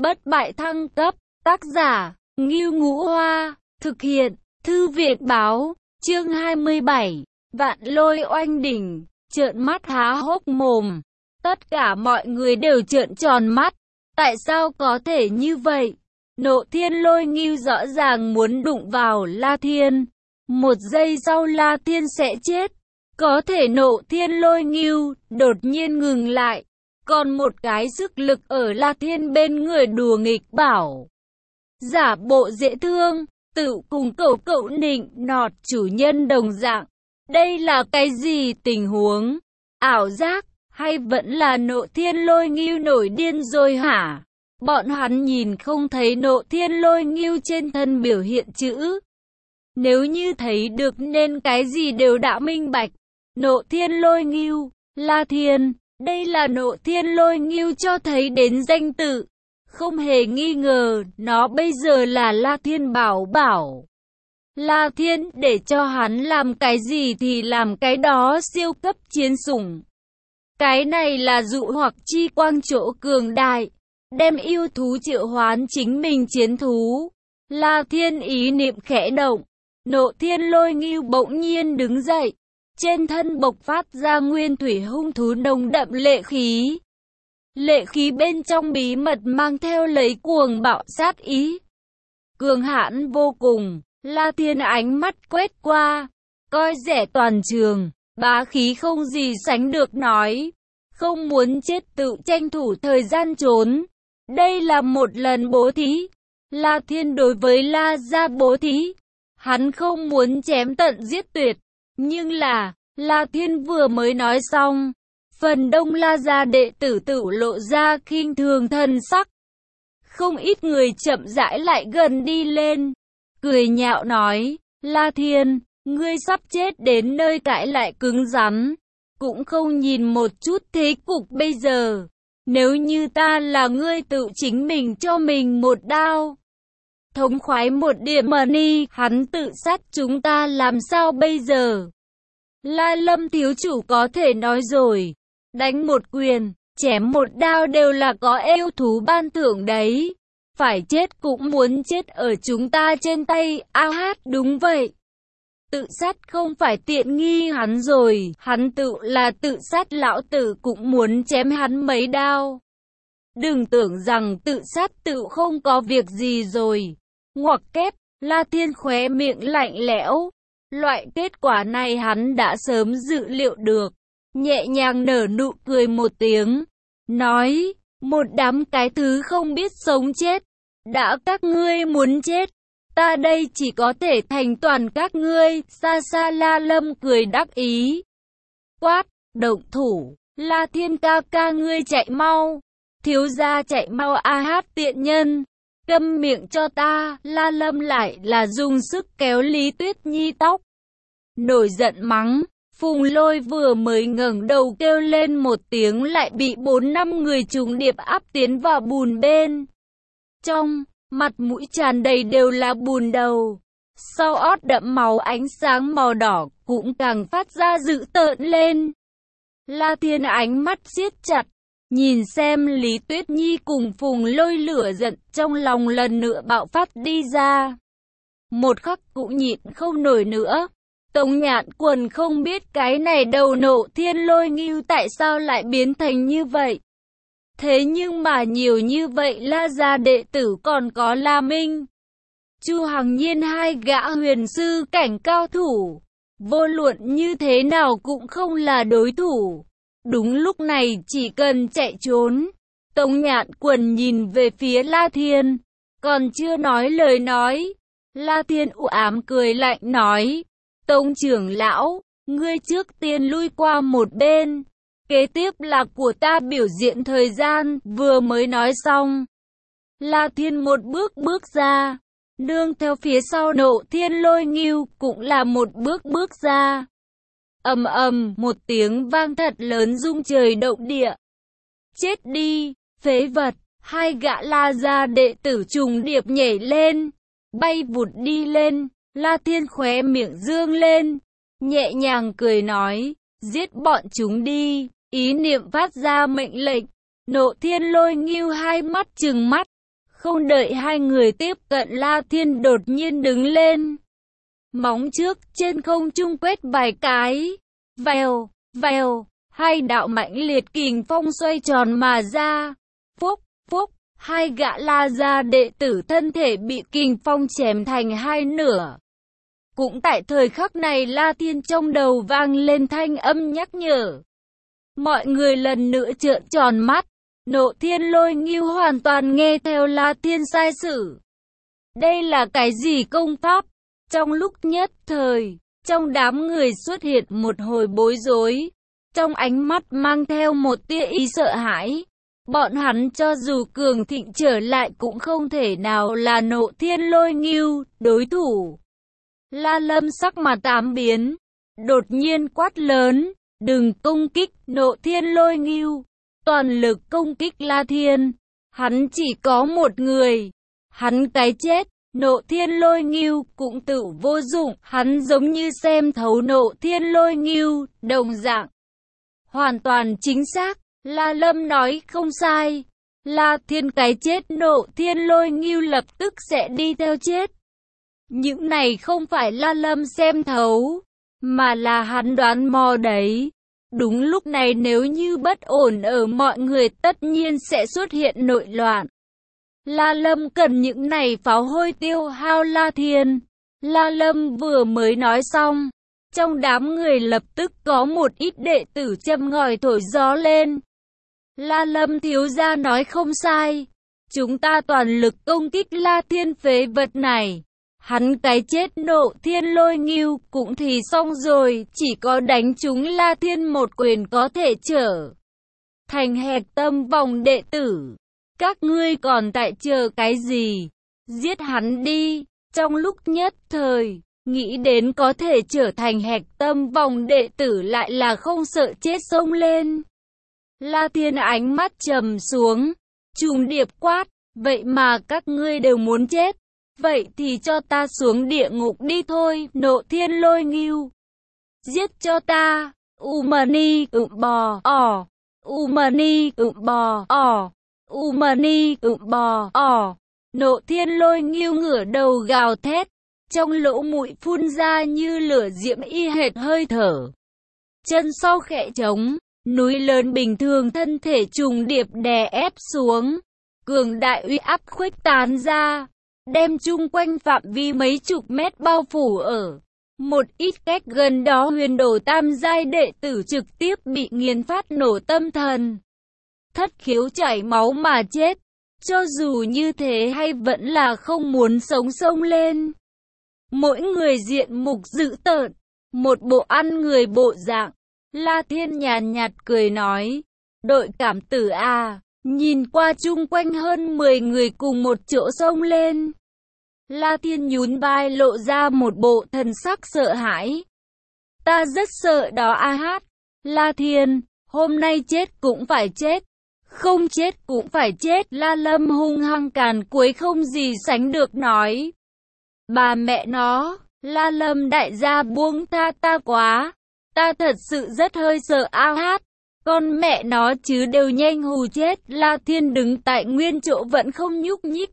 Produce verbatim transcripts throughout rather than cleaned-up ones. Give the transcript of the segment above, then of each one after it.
Bất bại thăng cấp, tác giả, Ngưu Ngũ Hoa, thực hiện, Thư viện báo, chương hai mươi bảy, Vạn Lôi Oanh Đỉnh, trợn mắt há hốc mồm. Tất cả mọi người đều trợn tròn mắt, tại sao có thể như vậy? Nộ Thiên Lôi Ngưu rõ ràng muốn đụng vào La Thiên, một giây sau La Thiên sẽ chết. Có thể Nộ Thiên Lôi Ngưu đột nhiên ngừng lại, còn một cái sức lực ở La Thiên bên người đùa nghịch bảo. Giả bộ dễ thương, tự cùng cậu cậu nịnh nọt chủ nhân đồng dạng. Đây là cái gì tình huống? Ảo giác, hay vẫn là Nộ Thiên Lôi Ngưu nổi điên rồi hả? Bọn hắn nhìn không thấy Nộ Thiên Lôi Ngưu trên thân biểu hiện chữ. Nếu như thấy được nên cái gì đều đã minh bạch. Nộ Thiên Lôi Ngưu, La Thiên, đây là Nộ Thiên Lôi Ngưu cho thấy đến danh tự. Không hề nghi ngờ, nó bây giờ là La Thiên bảo bảo. La Thiên để cho hắn làm cái gì thì làm cái đó, siêu cấp chiến sủng. Cái này là dụ hoặc chi quang chỗ cường đại, đem yêu thú triệu hoán chính mình chiến thú. La Thiên ý niệm khẽ động, Nộ Thiên Lôi Ngưu bỗng nhiên đứng dậy, trên thân bộc phát ra nguyên thủy hung thú nồng đậm lệ khí. Lệ khí bên trong bí mật mang theo lấy cuồng bạo sát ý. Cường hãn vô cùng, La Thiên ánh mắt quét qua, coi rẻ toàn trường, bá khí không gì sánh được nói. Không muốn chết tự tranh thủ thời gian trốn. Đây là một lần bố thí. La Thiên đối với La gia bố thí. Hắn không muốn chém tận giết tuyệt. Nhưng là, La Thiên vừa mới nói xong, phần đông La gia đệ tử tự lộ ra khinh thường thần sắc. Không ít người chậm rãi lại gần đi lên, cười nhạo nói, La Thiên, ngươi sắp chết đến nơi cãi lại cứng rắn, cũng không nhìn một chút thế cục bây giờ. Nếu như ta là ngươi tự chính mình cho mình một đao, thống khoái một điểm mà ni, hắn tự sát chúng ta làm sao bây giờ? La Lâm thiếu chủ có thể nói rồi, đánh một quyền, chém một đao đều là có yêu thú ban thưởng đấy. Phải chết cũng muốn chết ở chúng ta trên tay, a hát đúng vậy. Tự sát không phải tiện nghi hắn rồi, hắn tự là tự sát, lão tử cũng muốn chém hắn mấy đao. Đừng tưởng rằng tự sát tự không có việc gì rồi. Ngoặc kép, La Thiên khóe miệng lạnh lẽo. Loại kết quả này hắn đã sớm dự liệu được. Nhẹ nhàng nở nụ cười một tiếng, nói, một đám cái thứ không biết sống chết. Đã các ngươi muốn chết, ta đây chỉ có thể thành toàn các ngươi. Xa xa La Lâm cười đắc ý. Quát, động thủ, La Thiên ca ca ngươi chạy mau. Thiếu gia chạy mau, a hát tiện nhân. Câm miệng cho ta. La Lâm lại là dùng sức kéo Lý Tuyết Nhi tóc. Nổi giận mắng. Phùng Lôi vừa mới ngẩng đầu kêu lên một tiếng lại bị bốn năm người trùng điệp áp tiến vào bùn bên trong, mặt mũi tràn đầy đều là bùn đầu. Sau ót đẫm máu, ánh sáng màu đỏ cũng càng phát ra dữ tợn lên. La Thiên ánh mắt siết chặt, nhìn xem Lý Tuyết Nhi cùng Phùng Lôi, lửa giận trong lòng lần nữa bạo phát đi ra. Một khắc cũng nhịn không nổi nữa. Tống Nhạn Quần không biết cái này đầu Nộ Thiên Lôi Ngưu tại sao lại biến thành như vậy. Thế nhưng mà nhiều như vậy La gia đệ tử, còn có La Minh, Chu Hằng Nhiên, hai gã huyền sư cảnh cao thủ, vô luận như thế nào cũng không là đối thủ. Đúng lúc này chỉ cần chạy trốn. Tống Nhạn Quần nhìn về phía La Thiên, còn chưa nói lời nói. La Thiên u ám cười lạnh nói, Tống trưởng lão, ngươi trước tiên lui qua một bên. Kế tiếp là của ta biểu diễn thời gian. Vừa mới nói xong, La Thiên một bước bước ra, nương theo phía sau Nộ Thiên Lôi Ngưu cũng là một bước bước ra. Ầm ầm, một tiếng vang thật lớn rung trời động địa. Chết đi, phế vật! Hai gã La gia đệ tử trùng điệp nhảy lên, bay vụt đi lên. La Thiên khóe miệng dương lên, nhẹ nhàng cười nói, giết bọn chúng đi. Ý niệm phát ra mệnh lệnh, Nộ Thiên Lôi Ngưu hai mắt trừng mắt, Không đợi hai người tiếp cận, La Thiên đột nhiên đứng lên. Móng trước trên không trung quét vài cái. Vèo, vèo, hai đạo mãnh liệt kình phong xoay tròn mà ra. Phúc, phúc, hai gã La gia đệ tử thân thể bị kình phong chém thành hai nửa. Cũng tại thời khắc này, La Thiên trong đầu vang lên thanh âm nhắc nhở. Mọi người lần nữa trợn tròn mắt. Nộ Thiên Lôi Ngưu hoàn toàn nghe theo La Thiên sai sử. Đây là cái gì công pháp? Trong lúc nhất thời, trong đám người xuất hiện một hồi bối rối. Trong ánh mắt mang theo một tia ý sợ hãi. Bọn hắn cho dù cường thịnh trở lại cũng không thể nào là Nộ Thiên Lôi Ngưu đối thủ. La Lâm sắc mặt tám biến, đột nhiên quát lớn, đừng công kích Nộ Thiên Lôi Ngưu, toàn lực công kích La Thiên. Hắn chỉ có một người, hắn cái chết, Nộ Thiên Lôi Ngưu cũng tự vô dụng, hắn giống như xem thấu Nộ Thiên Lôi Ngưu, đồng dạng. Hoàn toàn chính xác, La Lâm nói không sai, La Thiên cái chết, Nộ Thiên Lôi Ngưu lập tức sẽ đi theo chết. Những này không phải La Lâm xem thấu, mà là hắn đoán mò đấy. Đúng lúc này nếu như bất ổn ở mọi người tất nhiên sẽ xuất hiện nội loạn. La Lâm cần những này pháo hôi tiêu hao La Thiên. La Lâm vừa mới nói xong, trong đám người lập tức có một ít đệ tử châm ngòi thổi gió lên. La Lâm thiếu gia nói không sai, chúng ta toàn lực công kích La Thiên phế vật này. Hắn cái chết, Nộ Thiên Lôi Ngưu cũng thì xong rồi, chỉ có đánh trúng La Thiên một quyền có thể trở thành hạch tâm vòng đệ tử. Các ngươi còn tại chờ cái gì? Giết hắn đi. Trong lúc nhất thời, nghĩ đến có thể trở thành hạch tâm vòng đệ tử lại là không sợ chết xông lên. La Thiên ánh mắt trầm xuống, trùng điệp quát, vậy mà các ngươi đều muốn chết. Vậy thì cho ta xuống địa ngục đi thôi, Nộ Thiên Lôi Ngưu. Giết cho ta, Umani ự bò ỏ, Umani ự bò ỏ, Umani ự bò ỏ. Nộ Thiên Lôi Ngưu ngửa đầu gào thét, trong lỗ mũi phun ra như lửa diễm y hệt hơi thở. Chân sau khẽ trống, núi lớn bình thường thân thể trùng điệp đè ép xuống, cường đại uy áp khuếch tán ra, đem chung quanh phạm vi mấy chục mét bao phủ ở. Một ít cách gần đó huyền đồ tam giai đệ tử trực tiếp bị nghiền phát nổ tâm thần. Thất khiếu chảy máu mà chết. Cho dù như thế hay vẫn là không muốn sống sông lên. Mỗi người diện mục dữ tợn, một bộ ăn người bộ dạng. La Thiên nhàn nhạt cười nói, đội cảm tử à, nhìn qua chung quanh hơn mười người cùng một chỗ sông lên. La Thiên nhún vai lộ ra một bộ thần sắc sợ hãi. Ta rất sợ đó a hát. La Thiên, hôm nay chết cũng phải chết. Không chết cũng phải chết. La Lâm hung hăng càn quấy không gì sánh được nói. Bà mẹ nó, La Lâm đại gia buông tha ta quá. Ta thật sự rất hơi sợ a hát. Con mẹ nó chứ đều nhanh hù chết. La Thiên đứng tại nguyên chỗ vẫn không nhúc nhích.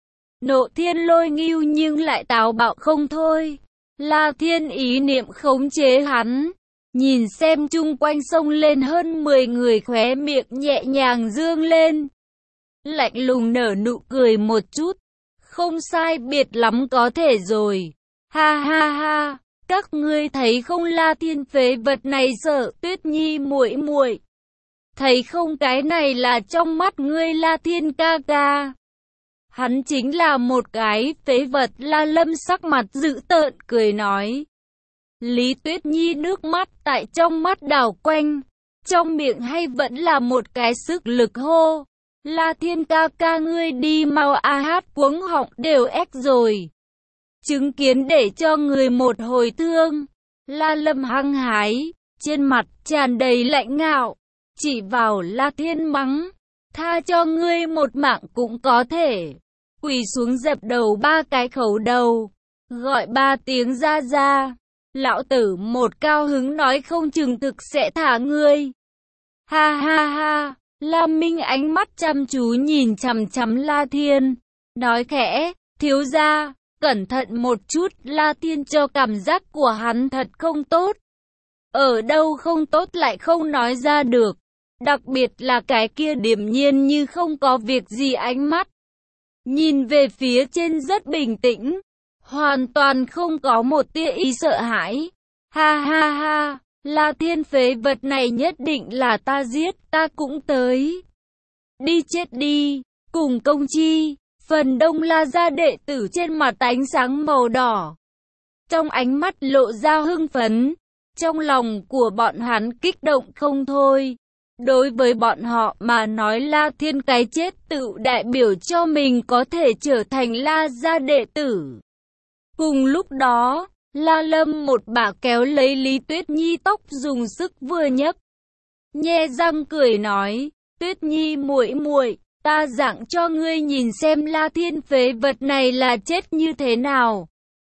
Nộ Thiên Lôi Ngưu nhưng lại táo bạo không thôi. La Thiên ý niệm khống chế hắn. Nhìn xem chung quanh sông lên hơn mười người, khóe miệng nhẹ nhàng dương lên. Lạnh lùng nở nụ cười một chút. Không sai biệt lắm có thể rồi. Ha ha ha, các ngươi thấy không, La Thiên phế vật này sợ Tuyết Nhi muội muội. Thấy không, cái này là trong mắt ngươi La Thiên ca ca. Hắn chính là một cái phế vật. La Lâm sắc mặt dữ tợn cười nói. Lý Tuyết Nhi nước mắt tại trong mắt đảo quanh, trong miệng hay vẫn là một cái sức lực hô. La Thiên ca ca ngươi đi mau a hát, cuống họng đều ép rồi. Chứng kiến để cho người một hồi thương. La Lâm hăng hái, trên mặt tràn đầy lạnh ngạo, chỉ vào La Thiên mắng. Tha cho ngươi một mạng cũng có thể. Quỳ xuống dập đầu ba cái khấu đầu, gọi ba tiếng ra ra. Lão tử một cao hứng nói không chừng thực sẽ thả ngươi. Ha ha ha, La Minh ánh mắt chăm chú nhìn chằm chằm La Thiên. nói khẽ, thiếu gia, cẩn thận một chút. La Thiên cho cảm giác của hắn thật không tốt. Ở đâu không tốt lại không nói ra được. Đặc biệt là cái kia điềm nhiên như không có việc gì ánh mắt. Nhìn về phía trên rất bình tĩnh. Hoàn toàn không có một tia ý sợ hãi. Ha ha ha, La Thiên phế vật này nhất định là ta giết, ta cũng tới. Đi chết đi, cùng công chi. Phần đông La gia đệ tử trên mặt ánh sáng màu đỏ. Trong ánh mắt lộ ra hưng phấn. Trong lòng của bọn hắn kích động không thôi. Đối với bọn họ mà nói La Thiên cái chết tự đại biểu cho mình có thể trở thành La gia đệ tử. Cùng lúc đó, La Lâm một bà kéo lấy Lý Tuyết Nhi tóc dùng sức vừa nhấc. Nhe răng cười nói, Tuyết Nhi muội muội, ta giảng cho ngươi nhìn xem La Thiên phế vật này là chết như thế nào.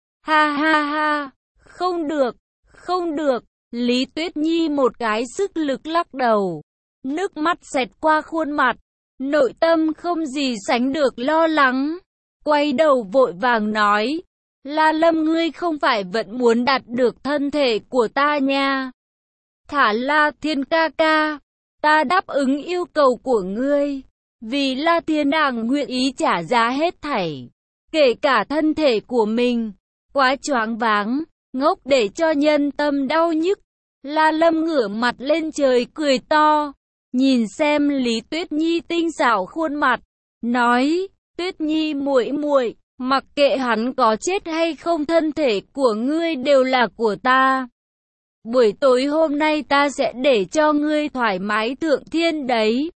Ha ha ha, không được, không được. Lý Tuyết Nhi một cái sức lực lắc đầu. Nước mắt xẹt qua khuôn mặt. Nội tâm không gì sánh được lo lắng. Quay đầu vội vàng nói. La Lâm ngươi không phải vẫn muốn đạt được thân thể của ta nha. Thả La Thiên ca ca. Ta đáp ứng yêu cầu của ngươi. Vì La Thiên nàng nguyện ý trả giá hết thảy. Kể cả thân thể của mình. Quá choáng váng. Ngốc để cho nhân tâm đau nhức. La Lâm ngửa mặt lên trời cười to. Nhìn xem Lý Tuyết Nhi tinh xảo khuôn mặt. Nói, Tuyết Nhi muội muội, mặc kệ hắn có chết hay không thân thể của ngươi đều là của ta. Buổi tối hôm nay ta sẽ để cho ngươi thoải mái thượng thiên đấy.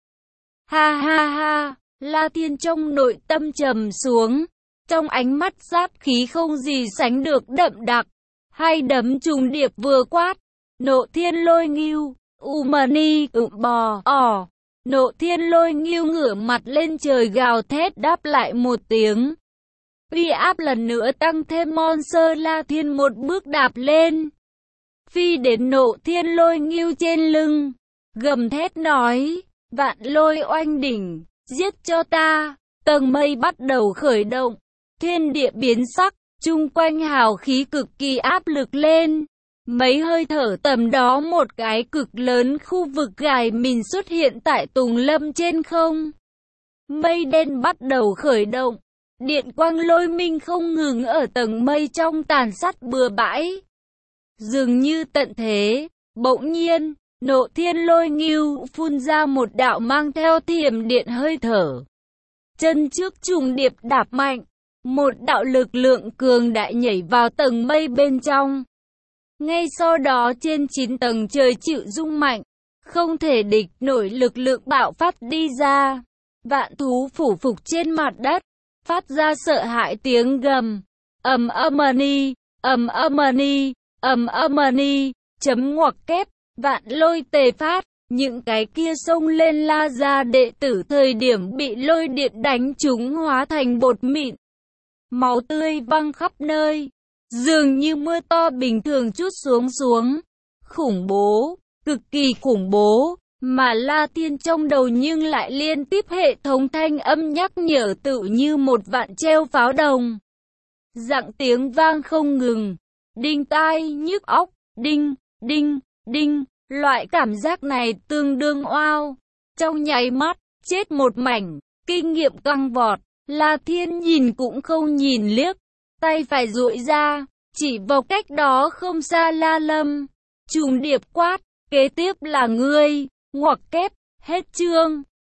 Ha ha ha, La Thiên trong nội tâm trầm xuống. Trong ánh mắt sát khí không gì sánh được đậm đặc. Hai đấm trùng điệp vừa quát. Nộ thiên lôi nghiêu, u mani ự bò, ỏ. Nộ thiên lôi nghiêu ngửa mặt lên trời gào thét đáp lại một tiếng. Uy áp lần nữa tăng thêm Monster La Thiên một bước đạp lên. Phi đến nộ thiên lôi nghiêu trên lưng. Gầm thét nói, vạn lôi oanh đỉnh, giết cho ta. Tầng mây bắt đầu khởi động. Thiên địa biến sắc, chung quanh hào khí cực kỳ áp lực lên. Mấy hơi thở tầm đó một cái cực lớn khu vực gài mìn xuất hiện tại Tùng Lâm trên không. Mây đen bắt đầu khởi động. Điện quang lôi minh không ngừng ở tầng mây trong tàn sát bừa bãi. Dường như tận thế, bỗng nhiên, nộ thiên lôi nghiêu phun ra một đạo mang theo thiểm điện hơi thở. Chân trước trùng điệp đạp mạnh, một đạo lực lượng cường đại nhảy vào tầng mây bên trong. Ngay sau đó trên chín tầng trời chịu rung mạnh, không thể địch nổi lực lượng bạo phát đi ra. Vạn thú phủ phục trên mặt đất, phát ra sợ hãi tiếng gầm. Ầm âm-ni, ầm âm-ni, ầm âm-ni, chấm ngoặc kép, vạn lôi tề phát. Những cái kia xông lên La gia đệ tử thời điểm bị lôi điện đánh chúng hóa thành bột mịn. Máu tươi văng khắp nơi. Dường như mưa to bình thường trút xuống xuống. Khủng bố, cực kỳ khủng bố. Mà La Thiên trong đầu nhưng lại liên tiếp hệ thống thanh âm nhắc nhở tự như một vạn treo pháo đồng. Dặng tiếng vang không ngừng. Đinh tai nhức óc, đinh, đinh, đinh. Loại cảm giác này tương đương oao. Trong nháy mắt, chết một mảnh, kinh nghiệm căng vọt. La Thiên nhìn cũng không nhìn liếc. Tay phải duỗi ra, chỉ vào cách đó không xa La Lâm. Trùng điệp quát, kế tiếp là ngươi, ngoặc kép, hết chương.